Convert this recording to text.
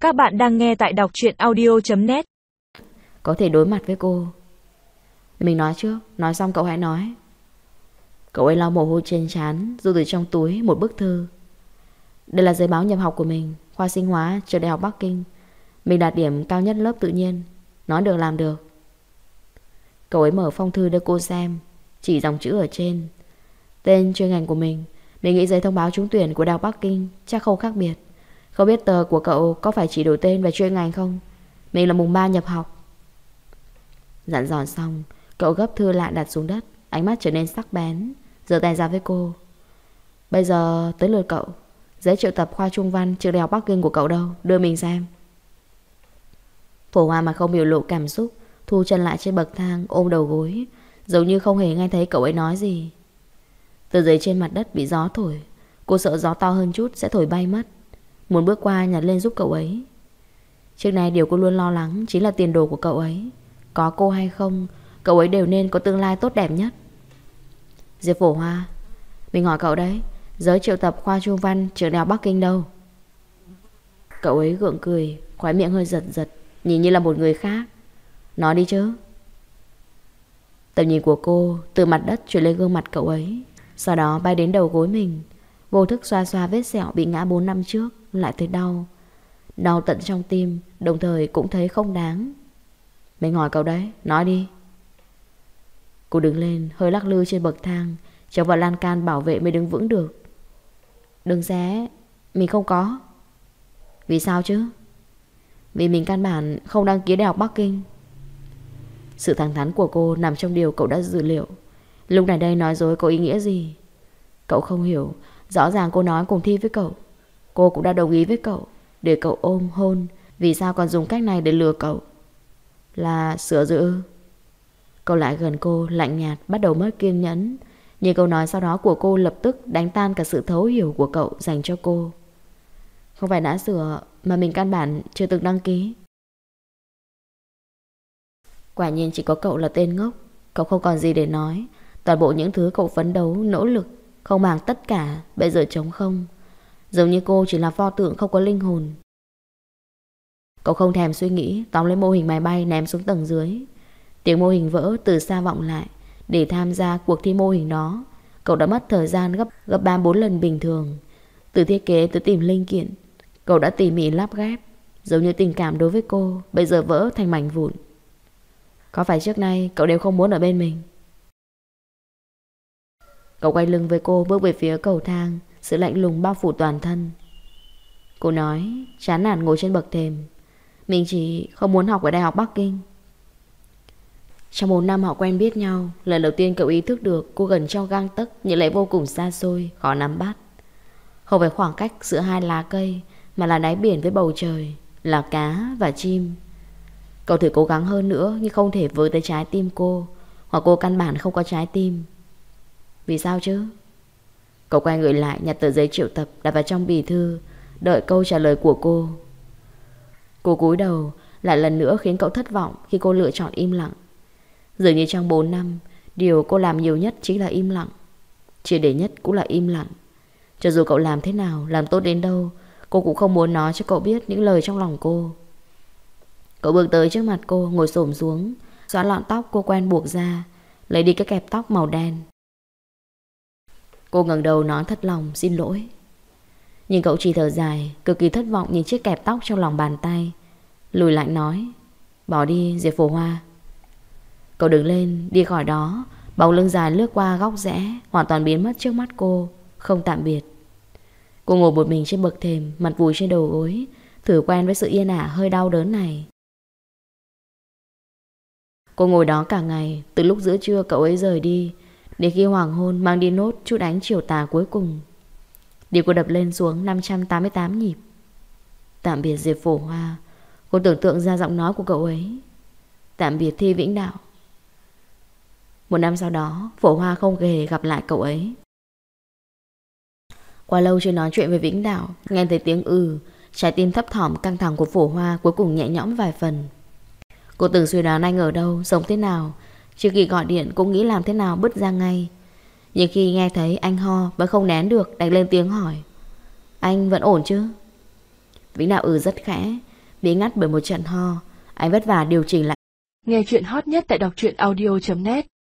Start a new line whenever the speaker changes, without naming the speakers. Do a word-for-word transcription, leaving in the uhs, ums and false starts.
Các bạn đang nghe tại đọc truyện audio chấm net.
Có thể đối mặt với cô. Mình nói trước, nói xong cậu hãy nói. Cậu ấy lau mồ hôi trên trán, rút từ trong túi một bức thư. Đây là giấy báo nhập học của mình, khoa sinh hóa, trường đại học Bắc Kinh. Mình đạt điểm cao nhất lớp tự nhiên. Nói được làm được. Cậu ấy mở phong thư đưa cô xem, chỉ dòng chữ ở trên. Tên chuyên ngành của mình. Mình nghĩ giấy thông báo trúng tuyển của đại học Bắc Kinh chắc không khác biệt. Không biết tờ của cậu có phải chỉ đổi tên và chuyên ngành không? Mình là mùng ba nhập học. Dặn dò xong, cậu gấp thư lại đặt xuống đất, ánh mắt trở nên sắc bén, giơ tay ra với cô. Bây giờ tới lượt cậu. Giấy triệu tập khoa trung văn trường đại học Bắc Kinh của cậu đâu? Đưa mình xem. Phổ Hoa mà không biểu lộ cảm xúc, thu chân lại trên bậc thang, ôm đầu gối, giống như không hề nghe thấy cậu ấy nói gì. Tờ giấy trên mặt đất bị gió thổi. Cô sợ gió to hơn chút sẽ thổi bay mất. Muốn bước qua nhặt lên giúp cậu ấy. Trước này điều cô luôn lo lắng chính là tiền đồ của cậu ấy. Có cô hay không, cậu ấy đều nên có tương lai tốt đẹp nhất. Diệp Phổ Hoa, mình hỏi cậu đấy, giấy triệu tập khoa trung văn trường đại học Bắc Kinh đâu? Cậu ấy gượng cười, khóe miệng hơi giật giật, nhìn như là một người khác. Nói đi chứ. Tầm nhìn của cô từ mặt đất chuyển lên gương mặt cậu ấy, sau đó bay đến đầu gối mình. Vô thức xoa xoa vết sẹo bị ngã bốn năm trước. Lại thấy đau. Đau tận trong tim, đồng thời cũng thấy không đáng. Mình hỏi cậu đấy, nói đi. Cô đứng lên, hơi lắc lư trên bậc thang, chống vào lan can bảo vệ mới đứng vững được. Đừng xé. Mình không có. Vì sao chứ? Vì mình căn bản không đăng ký đại học Bắc Kinh. Sự thẳng thắn của cô nằm trong điều cậu đã dự liệu. Lúc này đây nói dối có ý nghĩa gì? Cậu không hiểu. Rõ ràng cô nói cùng thi với cậu. Cô cũng đã đồng ý với cậu, để cậu ôm hôn. Vì sao còn dùng cách này để lừa cậu? Là sửa dự. Cậu lại gần cô, lạnh nhạt, bắt đầu mất kiên nhẫn. Nhưng câu nói sau đó của cô lập tức đánh tan cả sự thấu hiểu của cậu dành cho cô. Không phải đã sửa, mà mình căn bản chưa từng đăng ký. Quả nhiên chỉ có cậu là tên ngốc. Cậu không còn gì để nói. Toàn bộ những thứ cậu phấn đấu, nỗ lực, không bằng tất cả, bây giờ trống không. Giống như cô chỉ là pho tượng không có linh hồn. Cậu không thèm suy nghĩ, tóm lấy mô hình máy bay ném xuống tầng dưới. Tiếng mô hình vỡ từ xa vọng lại. Để tham gia cuộc thi mô hình đó, cậu đã mất thời gian gấp gấp ba bốn lần bình thường. Từ thiết kế tới tìm linh kiện, cậu đã tỉ mỉ lắp ghép. Giống như tình cảm đối với cô bây giờ vỡ thành mảnh vụn. Có phải trước nay cậu đều không muốn ở bên mình? Cậu quay lưng với cô, bước về phía cầu thang. Sự lạnh lùng bao phủ toàn thân. Cô nói, chán nản ngồi trên bậc thềm. Mình chỉ không muốn học ở đại học Bắc Kinh. Trong bốn năm họ quen biết nhau, lần đầu tiên cậu ý thức được cô gần trong gang tấc nhưng lại vô cùng xa xôi, khó nắm bắt. Không phải khoảng cách giữa hai lá cây, mà là đáy biển với bầu trời, là cá và chim. Cậu thử cố gắng hơn nữa nhưng không thể với tới trái tim cô, hoặc cô căn bản không có trái tim. Vì sao chứ? Cậu quay người lại, nhặt tờ giấy triệu tập đặt vào trong bì thư, đợi câu trả lời của cô. Cô cúi đầu, lại lần nữa khiến cậu thất vọng khi cô lựa chọn im lặng. Dường như trong bốn năm, điều cô làm nhiều nhất chính là im lặng. Chỉ để nhất cũng là im lặng. Cho dù cậu làm thế nào, làm tốt đến đâu, cô cũng không muốn nói cho cậu biết những lời trong lòng cô. Cậu bước tới trước mặt cô, ngồi xổm xuống, xóa lọn tóc cô quen buộc ra, lấy đi cái kẹp tóc màu đen. Cô ngẩng đầu nói thất lòng, xin lỗi. Nhưng cậu chỉ thở dài, cực kỳ thất vọng nhìn chiếc kẹp tóc trong lòng bàn tay. Lùi lại nói, bỏ đi Diệp Phổ Hoa. Cậu đứng lên, đi khỏi đó. Bóng lưng dài lướt qua góc rẽ, hoàn toàn biến mất trước mắt cô, không tạm biệt. Cô ngồi một mình trên bậc thềm, mặt vùi trên đầu gối, thử quen với sự yên ả hơi đau đớn này. Cô ngồi đó cả ngày, từ lúc giữa trưa cậu ấy rời đi đến khi hoàng hôn mang đi nốt chút ánh chiều tà cuối cùng. Điều cô đập lên xuống năm trăm tám mươi tám nhịp. Tạm biệt Diệp Phổ Hoa. Cô tưởng tượng ra giọng nói của cậu ấy. Tạm biệt Thi Vĩnh Đạo. Một năm sau đó, Phổ Hoa không hề gặp lại cậu ấy. Qua lâu chưa nói chuyện với Vĩnh Đạo, nghe thấy tiếng ừ, trái tim thấp thỏm căng thẳng của Phổ Hoa cuối cùng nhẹ nhõm vài phần. Cô từng suy đoán anh ở đâu, sống thế nào. Trước khi gọi điện cũng nghĩ làm thế nào bứt ra ngay. Nhưng khi nghe thấy anh ho vẫn không nén được, đánh lên tiếng hỏi, anh vẫn ổn chứ? Vĩnh Đạo ừ rất khẽ, bị ngắt bởi một trận ho. Anh vất vả điều chỉnh lại.
Nghe chuyện hot nhất tại đọc truyện audio chấm net.